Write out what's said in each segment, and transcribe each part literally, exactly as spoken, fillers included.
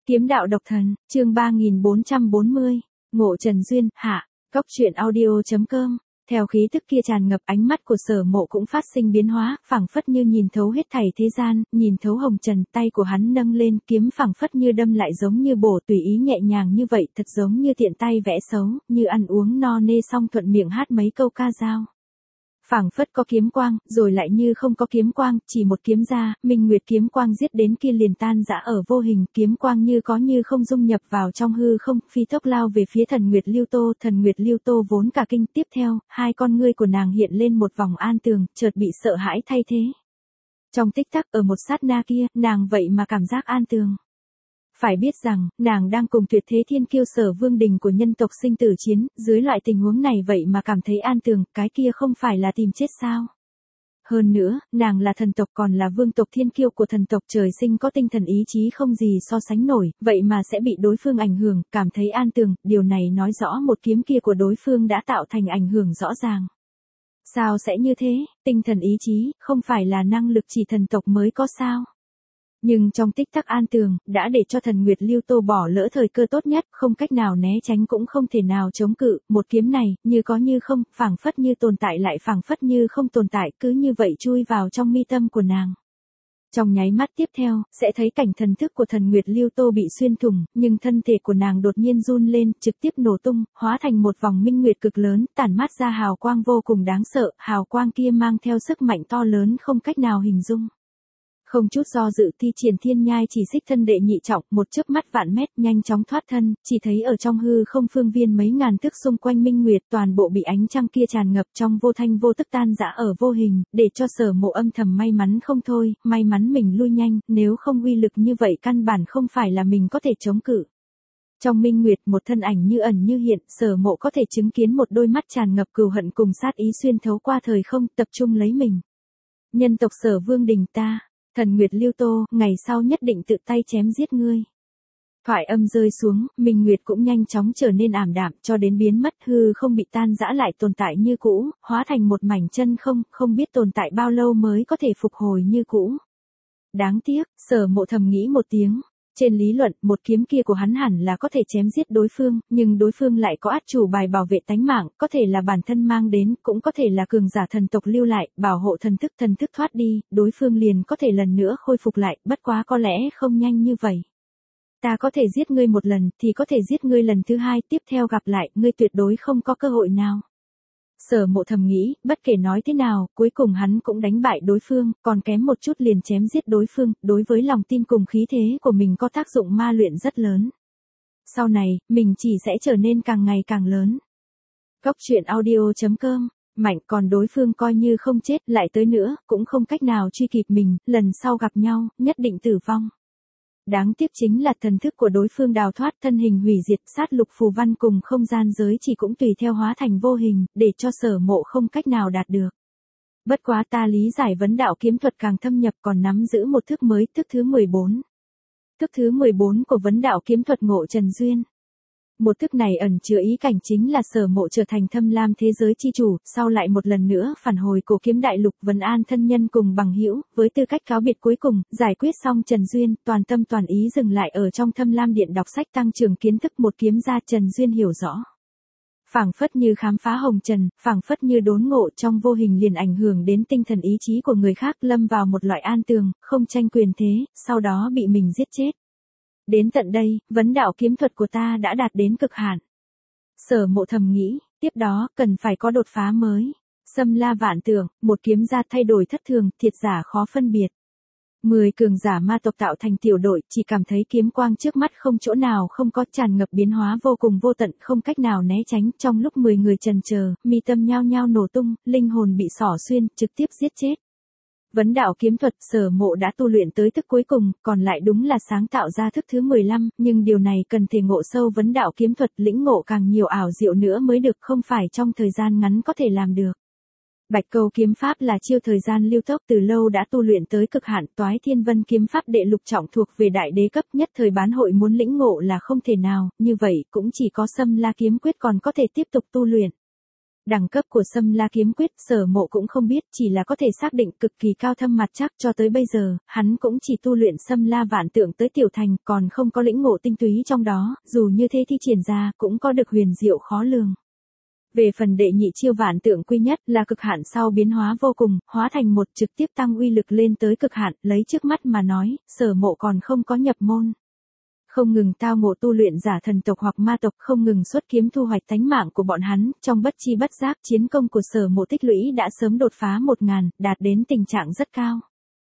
Kiếm đạo độc thần, chương ba nghìn bốn trăm bốn mươi, Ngộ Trần Duyên, hạ, Cốc truyện audio chấm com. Theo khí tức kia tràn ngập, ánh mắt của Sở Mộ cũng phát sinh biến hóa, phảng phất như nhìn thấu hết thảy thế gian, nhìn thấu hồng trần, tay của hắn nâng lên, kiếm phảng phất như đâm lại giống như bổ, tùy ý nhẹ nhàng như vậy, thật giống như tiện tay vẽ xấu, như ăn uống no nê xong thuận miệng hát mấy câu ca dao. Phảng phất có kiếm quang, rồi lại như không có kiếm quang, chỉ một kiếm ra, minh nguyệt kiếm quang giết đến kia liền tan rã ở vô hình, kiếm quang như có như không dung nhập vào trong hư không, phi tốc lao về phía Thần Nguyệt Lưu Tô, Thần Nguyệt Lưu Tô vốn cả kinh, tiếp theo, hai con ngươi của nàng hiện lên một vòng an tường, chợt bị sợ hãi thay thế. Trong tích tắc, ở một sát na kia, nàng vậy mà cảm giác an tường. Phải biết rằng, nàng đang cùng tuyệt thế thiên kiêu Sở Vương Đình của nhân tộc sinh tử chiến, dưới loại tình huống này vậy mà cảm thấy an tường, cái kia không phải là tìm chết sao? Hơn nữa, nàng là thần tộc còn là vương tộc thiên kiêu của thần tộc trời sinh có tinh thần ý chí không gì so sánh nổi, vậy mà sẽ bị đối phương ảnh hưởng, cảm thấy an tường, điều này nói rõ một kiếm kia của đối phương đã tạo thành ảnh hưởng rõ ràng. Sao sẽ như thế, tinh thần ý chí, không phải là năng lực chỉ thần tộc mới có sao? Nhưng trong tích tắc an tường, đã để cho Thần Nguyệt Lưu Tô bỏ lỡ thời cơ tốt nhất, không cách nào né tránh cũng không thể nào chống cự, một kiếm này, như có như không, phảng phất như tồn tại lại phảng phất như không tồn tại, cứ như vậy chui vào trong mi tâm của nàng. Trong nháy mắt tiếp theo, sẽ thấy cảnh thần thức của Thần Nguyệt Lưu Tô bị xuyên thủng, nhưng thân thể của nàng đột nhiên run lên, trực tiếp nổ tung, hóa thành một vòng minh nguyệt cực lớn, tản mát ra hào quang vô cùng đáng sợ, hào quang kia mang theo sức mạnh to lớn không cách nào hình dung. Không chút do dự thi triển thiên nhai chỉ xích thân đệ nhị trọng, một chớp mắt vạn mét, nhanh chóng thoát thân, chỉ thấy ở trong hư không phương viên mấy ngàn thước xung quanh minh nguyệt, toàn bộ bị ánh trăng kia tràn ngập trong vô thanh vô tức tan rã ở vô hình, để cho Sở Mộ âm thầm may mắn không thôi, may mắn mình lui nhanh, nếu không uy lực như vậy căn bản không phải là mình có thể chống cự. Trong minh nguyệt, một thân ảnh như ẩn như hiện, Sở Mộ có thể chứng kiến một đôi mắt tràn ngập cừu hận cùng sát ý xuyên thấu qua thời không, tập trung lấy mình. Nhân tộc Sở Vương Đình ta, Thần Nguyệt Lưu Tô, ngày sau nhất định tự tay chém giết ngươi. Thoại âm rơi xuống, minh nguyệt cũng nhanh chóng trở nên ảm đạm, cho đến biến mất, hư không bị tan rã lại tồn tại như cũ, hóa thành một mảnh chân không, không biết tồn tại bao lâu mới có thể phục hồi như cũ. Đáng tiếc, Sở Mộ thầm nghĩ một tiếng. Trên lý luận, một kiếm kia của hắn hẳn là có thể chém giết đối phương, nhưng đối phương lại có át chủ bài bảo vệ tánh mạng, có thể là bản thân mang đến, cũng có thể là cường giả thần tộc lưu lại, bảo hộ thần thức thần thức thoát đi, đối phương liền có thể lần nữa khôi phục lại, bất quá có lẽ không nhanh như vậy. Ta có thể giết ngươi một lần, thì có thể giết ngươi lần thứ hai, tiếp theo gặp lại, ngươi tuyệt đối không có cơ hội nào. Sở Mộ thầm nghĩ, bất kể nói thế nào, cuối cùng hắn cũng đánh bại đối phương, còn kém một chút liền chém giết đối phương, đối với lòng tin cùng khí thế của mình có tác dụng ma luyện rất lớn. Sau này, mình chỉ sẽ trở nên càng ngày càng lớn. Cốc truyện audio chấm com, mạnh còn đối phương coi như không chết, lại tới nữa, cũng không cách nào truy kịp mình, lần sau gặp nhau, nhất định tử vong. Đáng tiếc chính là thần thức của đối phương đào thoát, thân hình hủy diệt, sát lục phù văn cùng không gian giới chỉ cũng tùy theo hóa thành vô hình, để cho Sở Mộ không cách nào đạt được. Bất quá ta lý giải vấn đạo kiếm thuật càng thâm nhập, còn nắm giữ một thức mới, thức thứ mười bốn. Thức thứ mười bốn của vấn đạo kiếm thuật Ngộ Trần Duyên. Một thức này ẩn chứa ý cảnh chính là Sở Mộ trở thành thâm lam thế giới chi chủ, sau lại một lần nữa phản hồi cổ kiếm đại lục, vấn an thân nhân cùng bằng hữu, với tư cách cáo biệt cuối cùng, giải quyết xong Trần Duyên, toàn tâm toàn ý dừng lại ở trong thâm lam điện đọc sách tăng trưởng kiến thức, một kiếm ra Trần Duyên hiểu rõ. Phảng phất như khám phá hồng trần, phảng phất như đốn ngộ, trong vô hình liền ảnh hưởng đến tinh thần ý chí của người khác, lâm vào một loại an tường, không tranh quyền thế, sau đó bị mình giết chết. Đến tận đây, vấn đạo kiếm thuật của ta đã đạt đến cực hạn. Sở Mộ thầm nghĩ, tiếp đó, cần phải có đột phá mới. Xâm la vạn tượng, một kiếm ra thay đổi thất thường, thiệt giả khó phân biệt. Mười cường giả ma tộc tạo thành tiểu đội, chỉ cảm thấy kiếm quang trước mắt không chỗ nào không có, tràn ngập biến hóa vô cùng vô tận, không cách nào né tránh, trong lúc mười người chần chờ, mi tâm nhao nhao nổ tung, linh hồn bị xỏ xuyên, trực tiếp giết chết. Vấn đạo kiếm thuật, Sở Mộ đã tu luyện tới thức cuối cùng, còn lại đúng là sáng tạo ra thức thứ mười lăm, nhưng điều này cần thể ngộ sâu vấn đạo kiếm thuật, lĩnh ngộ càng nhiều ảo diệu nữa mới được, không phải trong thời gian ngắn có thể làm được. Bạch Câu kiếm pháp là chiêu thời gian lưu tốc, từ lâu đã tu luyện tới cực hạn, Toái Thiên Vân kiếm pháp đệ lục trọng thuộc về đại đế cấp, nhất thời bán hội muốn lĩnh ngộ là không thể nào, như vậy cũng chỉ có Xâm La kiếm quyết còn có thể tiếp tục tu luyện. Đẳng cấp của Sâm La kiếm quyết Sở Mộ cũng không biết, chỉ là có thể xác định cực kỳ cao thâm mặt chắc. Cho tới bây giờ, hắn cũng chỉ tu luyện Sâm La vạn tượng tới tiểu thành, còn không có lĩnh ngộ tinh túy trong đó, dù như thế thi triển ra cũng có được huyền diệu khó lường. Về phần đệ nhị chiêu vạn tượng quy nhất là cực hạn sau biến hóa vô cùng, hóa thành một, trực tiếp tăng uy lực lên tới cực hạn. Lấy trước mắt mà nói, Sở Mộ còn không có nhập môn. Không ngừng tao ngộ tu luyện giả thần tộc hoặc ma tộc, không ngừng xuất kiếm thu hoạch tánh mạng của bọn hắn, trong bất chi bất giác chiến công của Sở Mộ tích lũy đã sớm đột phá một ngàn, đạt đến tình trạng rất cao.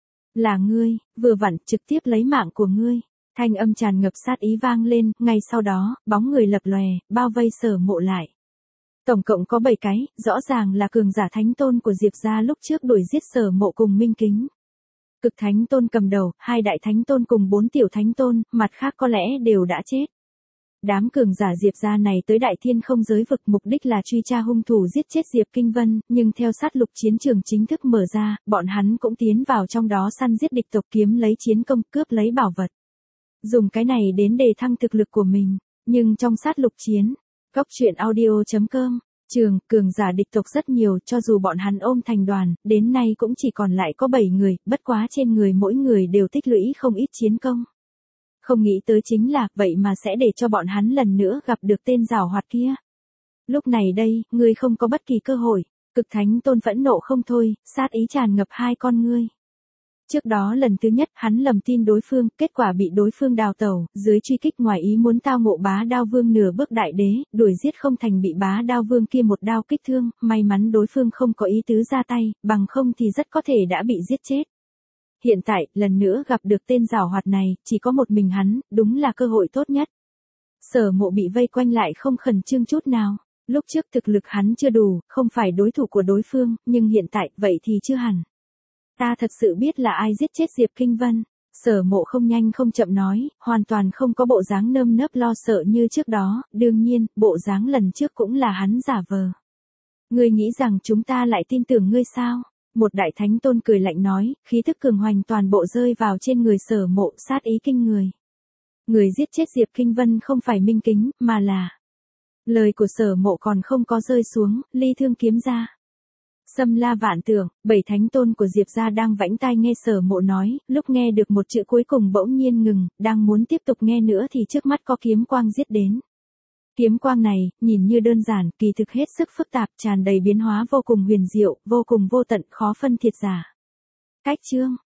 Là ngươi, vừa vặn trực tiếp lấy mạng của ngươi. Thanh âm tràn ngập sát ý vang lên, ngay sau đó, bóng người lập lòe, bao vây Sở Mộ lại. Tổng cộng có bảy cái, rõ ràng là cường giả thánh tôn của Diệp gia lúc trước đuổi giết Sở Mộ cùng Minh Kính. Cực thánh tôn cầm đầu, hai đại thánh tôn cùng bốn tiểu thánh tôn, mặt khác có lẽ đều đã chết. Đám cường giả Diệp gia này tới Đại Thiên không giới vực, mục đích là truy tra hung thủ giết chết Diệp Kinh Vân, nhưng theo sát lục chiến trường chính thức mở ra, bọn hắn cũng tiến vào trong đó săn giết địch tộc, kiếm lấy chiến công, cướp lấy bảo vật. Dùng cái này đến đề thăng thực lực của mình, nhưng trong sát lục chiến, Góc truyện audio chấm com, trường, cường giả địch tộc rất nhiều, cho dù bọn hắn ôm thành đoàn, đến nay cũng chỉ còn lại có bảy người, bất quá trên người mỗi người đều tích lũy không ít chiến công. Không nghĩ tới chính là, vậy mà sẽ để cho bọn hắn lần nữa gặp được tên giảo hoạt kia. Lúc này đây, ngươi không có bất kỳ cơ hội. Cực thánh tôn phẫn nộ không thôi, sát ý tràn ngập hai con ngươi. Trước đó lần thứ nhất hắn lầm tin đối phương, kết quả bị đối phương đào tẩu, dưới truy kích ngoài ý muốn tao ngộ bá đao vương nửa bước đại đế, đuổi giết không thành bị bá đao vương kia một đao kích thương, may mắn đối phương không có ý tứ ra tay, bằng không thì rất có thể đã bị giết chết. Hiện tại, lần nữa gặp được tên giảo hoạt này, chỉ có một mình hắn, đúng là cơ hội tốt nhất. Sở Mộ bị vây quanh lại không khẩn trương chút nào. Lúc trước thực lực hắn chưa đủ, không phải đối thủ của đối phương, nhưng hiện tại, vậy thì chưa hẳn. Ta thật sự biết là ai giết chết Diệp Kinh Vân. Sở Mộ không nhanh không chậm nói, hoàn toàn không có bộ dáng nơm nớp lo sợ như trước đó, đương nhiên, bộ dáng lần trước cũng là hắn giả vờ. Ngươi nghĩ rằng chúng ta lại tin tưởng ngươi sao? Một đại thánh tôn cười lạnh nói, khí thức cường hoành toàn bộ rơi vào trên người Sở Mộ, sát ý kinh người. Người giết chết Diệp Kinh Vân không phải Minh Kính, mà là... Lời của Sở Mộ còn không có rơi xuống, ly thương kiếm ra. Sâm La vạn tượng, bảy thánh tôn của Diệp gia đang vãnh tai nghe Sở Mộ nói, lúc nghe được một chữ cuối cùng bỗng nhiên ngừng, đang muốn tiếp tục nghe nữa thì trước mắt có kiếm quang giết đến. Kiếm quang này, nhìn như đơn giản, kỳ thực hết sức phức tạp, tràn đầy biến hóa vô cùng huyền diệu, vô cùng vô tận, khó phân thiệt giả. Cách chương,